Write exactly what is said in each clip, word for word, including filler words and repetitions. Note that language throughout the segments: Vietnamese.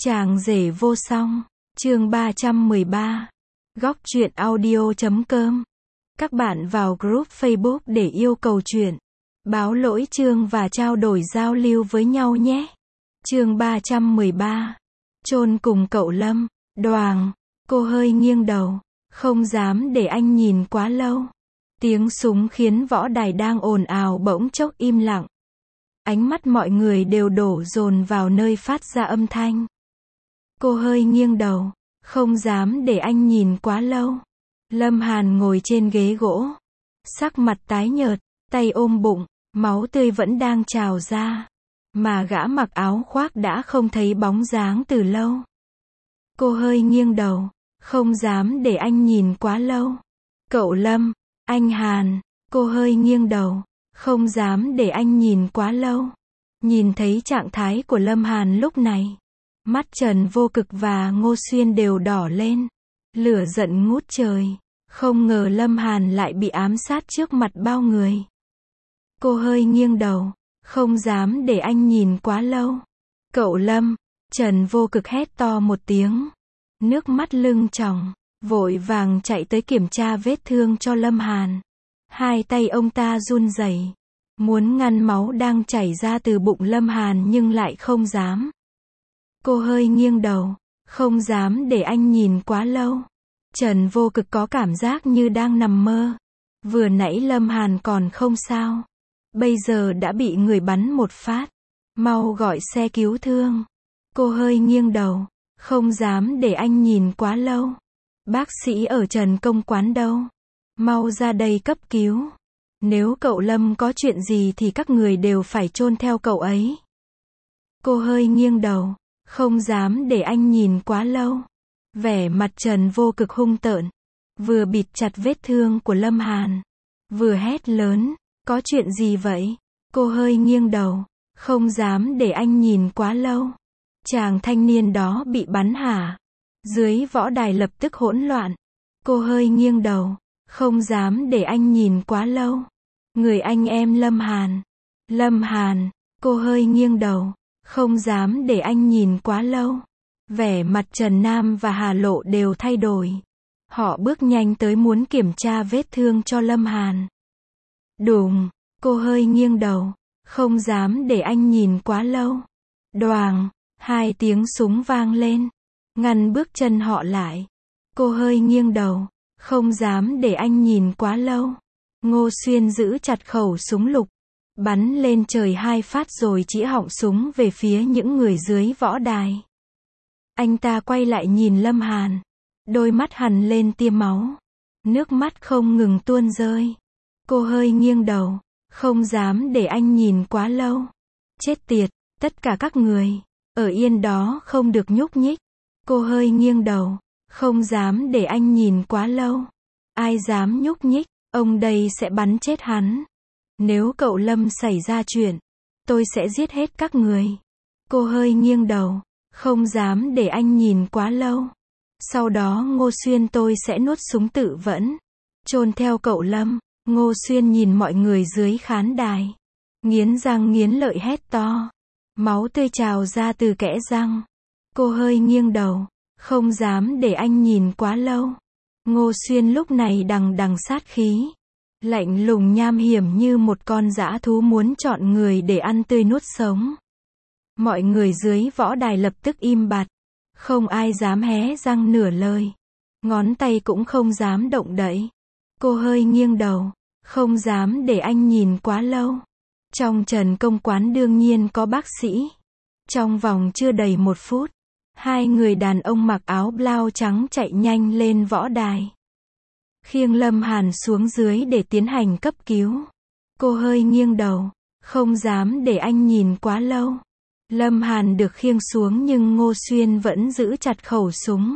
Chàng rể vô song, chương ba trăm mười ba. Góc truyện audio chấm com. Các bạn vào group Facebook để yêu cầu truyện, báo lỗi chương và trao đổi giao lưu với nhau nhé. Chương ba trăm mười ba. Chôn cùng cậu Lâm. Đoàng, cô hơi nghiêng đầu, không dám để anh nhìn quá lâu. Tiếng súng khiến võ đài đang ồn ào bỗng chốc im lặng. Ánh mắt mọi người đều đổ dồn vào nơi phát ra âm thanh. Cô hơi nghiêng đầu, không dám để anh nhìn quá lâu. Lâm Hàn ngồi trên ghế gỗ, sắc mặt tái nhợt, tay ôm bụng, máu tươi vẫn đang trào ra. Mà gã mặc áo khoác đã không thấy bóng dáng từ lâu. Cô hơi nghiêng đầu, không dám để anh nhìn quá lâu. Cậu Lâm, anh Hàn, cô hơi nghiêng đầu, không dám để anh nhìn quá lâu. Nhìn thấy trạng thái của Lâm Hàn lúc này, mắt Trần Vô Cực và Ngô Xuyên đều đỏ lên. Lửa giận ngút trời, không ngờ Lâm Hàn lại bị ám sát trước mặt bao người. Cô hơi nghiêng đầu, không dám để anh nhìn quá lâu. Cậu Lâm, Trần Vô Cực hét to một tiếng. Nước mắt lưng tròng, vội vàng chạy tới kiểm tra vết thương cho Lâm Hàn. Hai tay ông ta run rẩy, muốn ngăn máu đang chảy ra từ bụng Lâm Hàn nhưng lại không dám. Cô hơi nghiêng đầu, không dám để anh nhìn quá lâu. Trần Vô Cực có cảm giác như đang nằm mơ. Vừa nãy Lâm Hàn còn không sao, bây giờ đã bị người bắn một phát. Mau gọi xe cứu thương. Cô hơi nghiêng đầu, không dám để anh nhìn quá lâu. Bác sĩ ở Trần Công Quán đâu? Mau ra đây cấp cứu. Nếu cậu Lâm có chuyện gì thì các người đều phải chôn theo cậu ấy. Cô hơi nghiêng đầu, không dám để anh nhìn quá lâu. Vẻ mặt Trần Vô Cực hung tợn, vừa bịt chặt vết thương của Lâm Hàn, vừa hét lớn, có chuyện gì vậy? Cô hơi nghiêng đầu, không dám để anh nhìn quá lâu. Chàng thanh niên đó bị bắn hả? Dưới võ đài lập tức hỗn loạn. Cô hơi nghiêng đầu, không dám để anh nhìn quá lâu. Người anh em Lâm Hàn. Lâm Hàn, cô hơi nghiêng đầu, không dám để anh nhìn quá lâu. Vẻ mặt Trần Nam và Hà Lộ đều thay đổi. Họ bước nhanh tới muốn kiểm tra vết thương cho Lâm Hàn. Đùng, cô hơi nghiêng đầu, không dám để anh nhìn quá lâu. Đoàng, hai tiếng súng vang lên, ngăn bước chân họ lại. Cô hơi nghiêng đầu, không dám để anh nhìn quá lâu. Ngô Xuyên giữ chặt khẩu súng lục, bắn lên trời hai phát rồi chĩa họng súng về phía những người dưới võ đài. Anh ta quay lại nhìn Lâm Hàn, đôi mắt hằn lên tia máu, nước mắt không ngừng tuôn rơi. Cô hơi nghiêng đầu, không dám để anh nhìn quá lâu. Chết tiệt, tất cả các người, ở yên đó không được nhúc nhích. Cô hơi nghiêng đầu, không dám để anh nhìn quá lâu. Ai dám nhúc nhích, ông đây sẽ bắn chết hắn. Nếu cậu Lâm xảy ra chuyện, tôi sẽ giết hết các người. Cô hơi nghiêng đầu, không dám để anh nhìn quá lâu. Sau đó Ngô Xuyên tôi sẽ nuốt súng tự vẫn, chôn theo cậu Lâm. Ngô Xuyên nhìn mọi người dưới khán đài, nghiến răng nghiến lợi hét to. Máu tươi trào ra từ kẽ răng. Cô hơi nghiêng đầu, không dám để anh nhìn quá lâu. Ngô Xuyên lúc này đằng đằng sát khí, lạnh lùng nham hiểm như một con dã thú muốn chọn người để ăn tươi nuốt sống. Mọi người dưới võ đài lập tức im bặt, không ai dám hé răng nửa lời, ngón tay cũng không dám động đậy. Cô hơi nghiêng đầu, không dám để anh nhìn quá lâu. Trong Trần Công Quán đương nhiên có bác sĩ. Trong vòng chưa đầy một phút, hai người đàn ông mặc áo blau trắng chạy nhanh lên võ đài, khiêng Lâm Hàn xuống dưới để tiến hành cấp cứu. Cô hơi nghiêng đầu, không dám để anh nhìn quá lâu. Lâm Hàn được khiêng xuống nhưng Ngô Xuyên vẫn giữ chặt khẩu súng,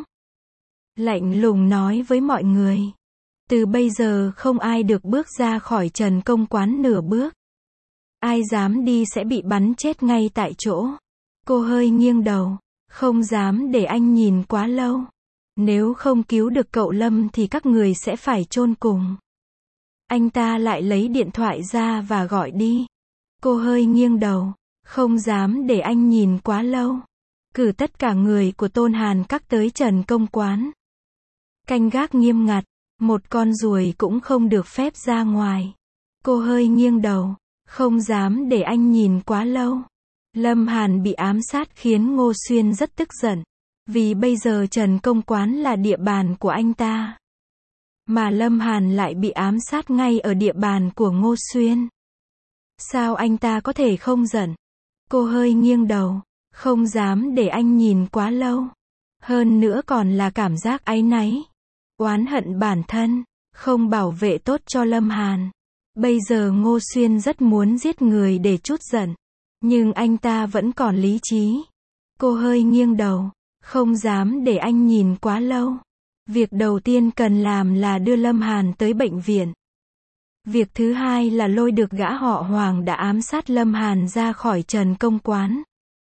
lạnh lùng nói với mọi người. Từ bây giờ không ai được bước ra khỏi Trần Công Quán nửa bước. Ai dám đi sẽ bị bắn chết ngay tại chỗ. Cô hơi nghiêng đầu, không dám để anh nhìn quá lâu. Nếu không cứu được cậu Lâm thì các người sẽ phải chôn cùng. Anh ta lại lấy điện thoại ra và gọi đi. Cô hơi nghiêng đầu, không dám để anh nhìn quá lâu. cử tất cả người của Tôn Hàn Các tới Trần Công Quán. Canh gác nghiêm ngặt, một con ruồi cũng không được phép ra ngoài. Cô hơi nghiêng đầu, không dám để anh nhìn quá lâu. Lâm Hàn bị ám sát khiến Ngô Xuyên rất tức giận. Vì bây giờ Trần Công Quán là địa bàn của anh ta. Mà Lâm Hàn lại bị ám sát ngay ở địa bàn của Ngô Xuyên. Sao anh ta có thể không giận? Cô hơi nghiêng đầu, không dám để anh nhìn quá lâu. Hơn nữa còn là cảm giác áy náy, oán hận bản thân, không bảo vệ tốt cho Lâm Hàn. Bây giờ Ngô Xuyên rất muốn giết người để trút giận. Nhưng anh ta vẫn còn lý trí. Cô hơi nghiêng đầu, không dám để anh nhìn quá lâu. Việc đầu tiên cần làm là đưa Lâm Hàn tới bệnh viện. Việc thứ hai là lôi được gã họ Hoàng đã ám sát Lâm Hàn ra khỏi Trần Công Quán.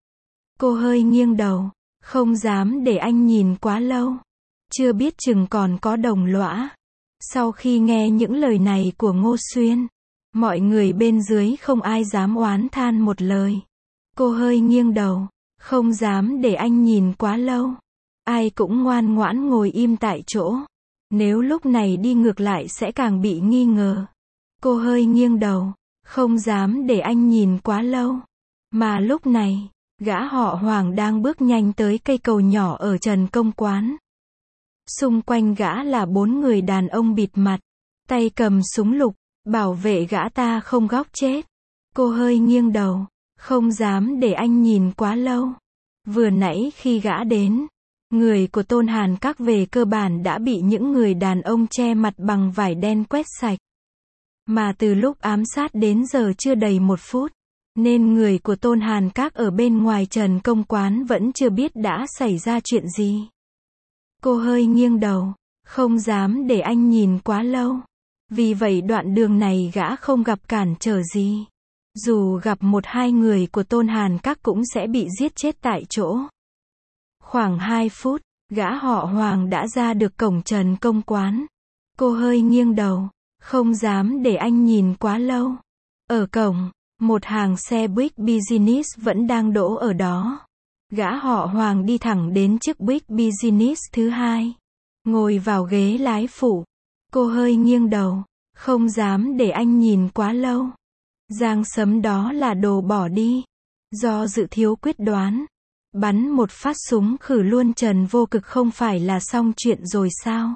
Cô hơi nghiêng đầu, không dám để anh nhìn quá lâu. Chưa biết chừng còn có đồng lõa. Sau khi nghe những lời này của Ngô Xuyên, mọi người bên dưới không ai dám oán than một lời. Cô hơi nghiêng đầu, không dám để anh nhìn quá lâu. Ai cũng ngoan ngoãn ngồi im tại chỗ. Nếu lúc này đi ngược lại sẽ càng bị nghi ngờ. Cô hơi nghiêng đầu, không dám để anh nhìn quá lâu. Mà lúc này, gã họ Hoàng đang bước nhanh tới cây cầu nhỏ ở Trần Công Quán. Xung quanh gã là bốn người đàn ông bịt mặt, tay cầm súng lục, bảo vệ gã ta không góc chết. Cô hơi nghiêng đầu, không dám để anh nhìn quá lâu. Vừa nãy khi gã đến, người của Tôn Hàn Các về cơ bản đã bị những người đàn ông che mặt bằng vải đen quét sạch. Mà từ lúc ám sát đến giờ chưa đầy một phút, nên người của Tôn Hàn Các ở bên ngoài Trần Công Quán vẫn chưa biết đã xảy ra chuyện gì. Cô hơi nghiêng đầu, không dám để anh nhìn quá lâu. Vì vậy đoạn đường này gã không gặp cản trở gì. Dù gặp một hai người của Tôn Hàn Các cũng sẽ bị giết chết tại chỗ. Khoảng hai phút, gã họ Hoàng đã ra được cổng Trần Công Quán. Cô hơi nghiêng đầu, không dám để anh nhìn quá lâu. Ở cổng, một hàng xe buýt business vẫn đang đỗ ở đó. Gã họ Hoàng đi thẳng đến chiếc buýt business thứ hai. Ngồi vào ghế lái phụ. Cô hơi nghiêng đầu, không dám để anh nhìn quá lâu. Giang Sấm đó là đồ bỏ đi. Do dự thiếu quyết đoán, bắn một phát súng khử luôn Trần Vô Cực không phải là xong chuyện rồi sao?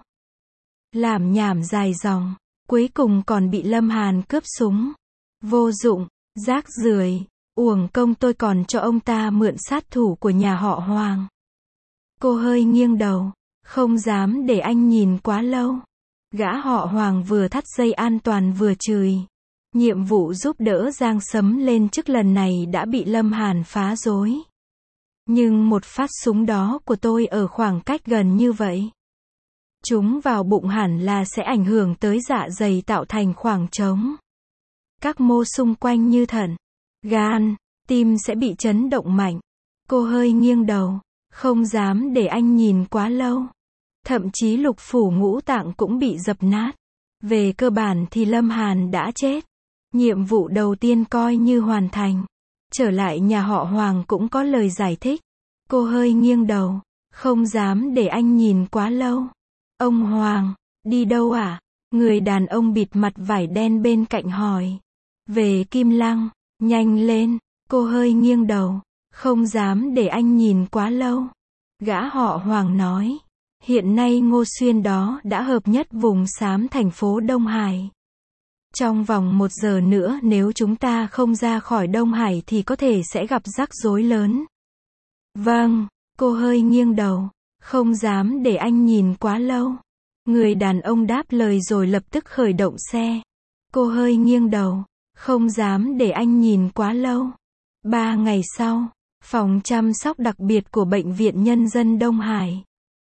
Làm nhảm dài dòng, cuối cùng còn bị Lâm Hàn cướp súng. Vô dụng, rác rưởi, uổng công tôi còn cho ông ta mượn sát thủ của nhà họ Hoàng. Cô hơi nghiêng đầu, không dám để anh nhìn quá lâu. Gã họ Hoàng vừa thắt dây an toàn vừa chửi. Nhiệm vụ giúp đỡ Giang Sấm lên chức lần này đã bị Lâm Hàn phá rối. Nhưng một phát súng đó của tôi ở khoảng cách gần như vậy, chúng vào bụng hẳn là sẽ ảnh hưởng tới dạ dày tạo thành khoảng trống. Các mô xung quanh như thận, gan, tim sẽ bị chấn động mạnh. Cô hơi nghiêng đầu, không dám để anh nhìn quá lâu. Thậm chí lục phủ ngũ tạng cũng bị dập nát. Về cơ bản thì Lâm Hàn đã chết. Nhiệm vụ đầu tiên coi như hoàn thành. Trở lại nhà họ Hoàng cũng có lời giải thích. Cô hơi nghiêng đầu, không dám để anh nhìn quá lâu. Ông Hoàng, đi đâu à? Người đàn ông bịt mặt vải đen bên cạnh hỏi. Về Kim Lăng, nhanh lên. Cô hơi nghiêng đầu, không dám để anh nhìn quá lâu. Gã họ Hoàng nói. Hiện nay Ngô Xuyên đó đã hợp nhất vùng xám thành phố Đông Hải. Trong vòng một giờ nữa nếu chúng ta không ra khỏi Đông Hải thì có thể sẽ gặp rắc rối lớn. Vâng, cô hơi nghiêng đầu, không dám để anh nhìn quá lâu. Người đàn ông đáp lời rồi lập tức khởi động xe. Cô hơi nghiêng đầu, không dám để anh nhìn quá lâu. Ba ngày sau, phòng chăm sóc đặc biệt của Bệnh viện Nhân dân Đông Hải.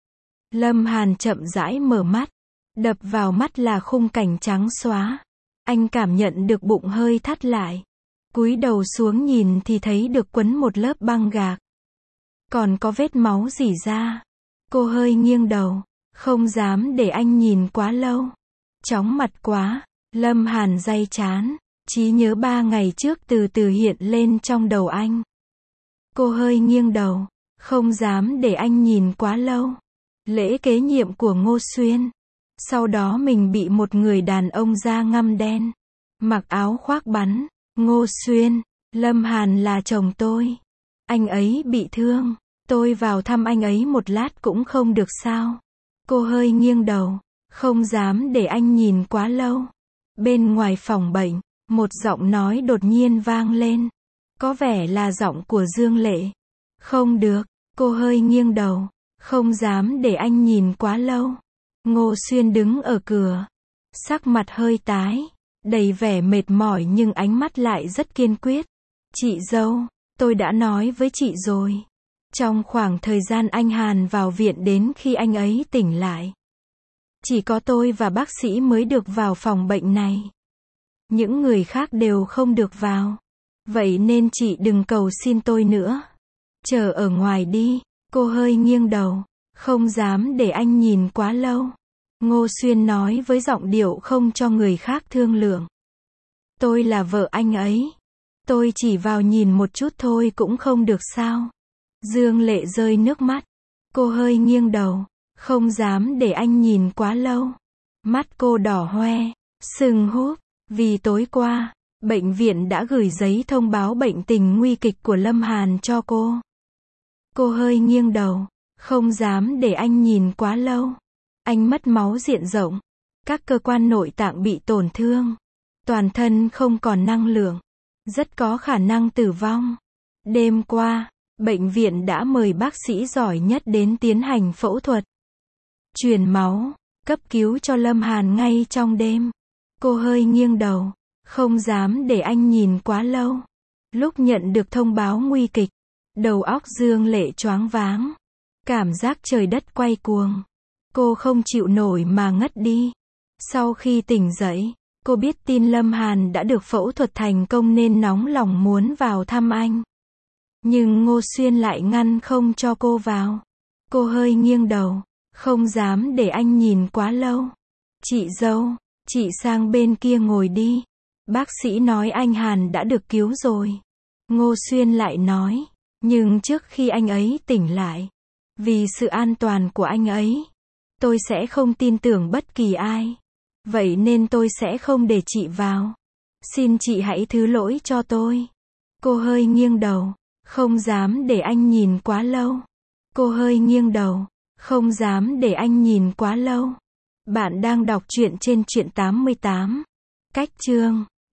Lâm Hàn chậm rãi mở mắt. Đập vào mắt là khung cảnh trắng xóa. Anh cảm nhận được bụng hơi thắt lại. Cúi đầu xuống nhìn thì thấy được quấn một lớp băng gạc. Còn có vết máu rỉ ra. Cô hơi nghiêng đầu, không dám để anh nhìn quá lâu. Chóng mặt quá, Lâm Hàn day chán. Trí nhớ ba ngày trước từ từ hiện lên trong đầu anh. Cô hơi nghiêng đầu, Không dám để anh nhìn quá lâu. Lễ kế nhiệm của Ngô Xuyên. Sau đó mình bị một người đàn ông da ngăm đen, mặc áo khoác bắn. Ngô Xuyên, Lâm Hàn là chồng tôi. Anh ấy bị thương. Tôi vào thăm anh ấy một lát cũng không được sao? Cô hơi nghiêng đầu. Không dám để anh nhìn quá lâu. Bên ngoài phòng bệnh, một giọng nói đột nhiên vang lên. Có vẻ là giọng của Dương Lệ. Không được, cô hơi nghiêng đầu. Không dám để anh nhìn quá lâu. Ngô Xuyên đứng ở cửa. Sắc mặt hơi tái, đầy vẻ mệt mỏi nhưng ánh mắt lại rất kiên quyết. Chị dâu, tôi đã nói với chị rồi. Trong khoảng thời gian anh Hàn vào viện đến khi anh ấy tỉnh lại, chỉ có tôi và bác sĩ mới được vào phòng bệnh này. Những người khác đều không được vào. Vậy nên chị đừng cầu xin tôi nữa. Chờ ở ngoài đi. Cô hơi nghiêng đầu. Không dám để anh nhìn quá lâu. Ngô Xuyên nói với giọng điệu không cho người khác thương lượng. Tôi là vợ anh ấy. Tôi chỉ vào nhìn một chút thôi cũng không được sao? Dương Lệ rơi nước mắt. Cô hơi nghiêng đầu. Không dám để anh nhìn quá lâu. Mắt cô đỏ hoe, sưng húp. Vì tối qua, bệnh viện đã gửi giấy thông báo bệnh tình nguy kịch của Lâm Hàn cho cô. Cô hơi nghiêng đầu. Không dám để anh nhìn quá lâu. Anh mất máu diện rộng. Các cơ quan nội tạng bị tổn thương. Toàn thân không còn năng lượng. Rất có khả năng tử vong. Đêm qua, bệnh viện đã mời bác sĩ giỏi nhất đến tiến hành phẫu thuật. Truyền máu, cấp cứu cho Lâm Hàn ngay trong đêm. Cô hơi nghiêng đầu. Không dám để anh nhìn quá lâu. Lúc nhận được thông báo nguy kịch, đầu óc Dương Lệ choáng váng. Cảm giác trời đất quay cuồng. Cô không chịu nổi mà ngất đi. Sau khi tỉnh dậy, cô biết tin Lâm Hàn đã được phẫu thuật thành công nên nóng lòng muốn vào thăm anh. Nhưng Ngô Xuyên lại ngăn không cho cô vào. Cô hơi nghiêng đầu. Không dám để anh nhìn quá lâu. Chị dâu, chị sang bên kia ngồi đi. Bác sĩ nói anh Hàn đã được cứu rồi. Ngô Xuyên lại nói. Nhưng trước khi anh ấy tỉnh lại, vì sự an toàn của anh ấy, tôi sẽ không tin tưởng bất kỳ ai. Vậy nên tôi sẽ không để chị vào. Xin chị hãy thứ lỗi cho tôi. Cô hơi nghiêng đầu. Không dám để anh nhìn quá lâu. Cô hơi nghiêng đầu. Không dám để anh nhìn quá lâu. Bạn đang đọc truyện trên truyện tám mươi tám. Cách chương.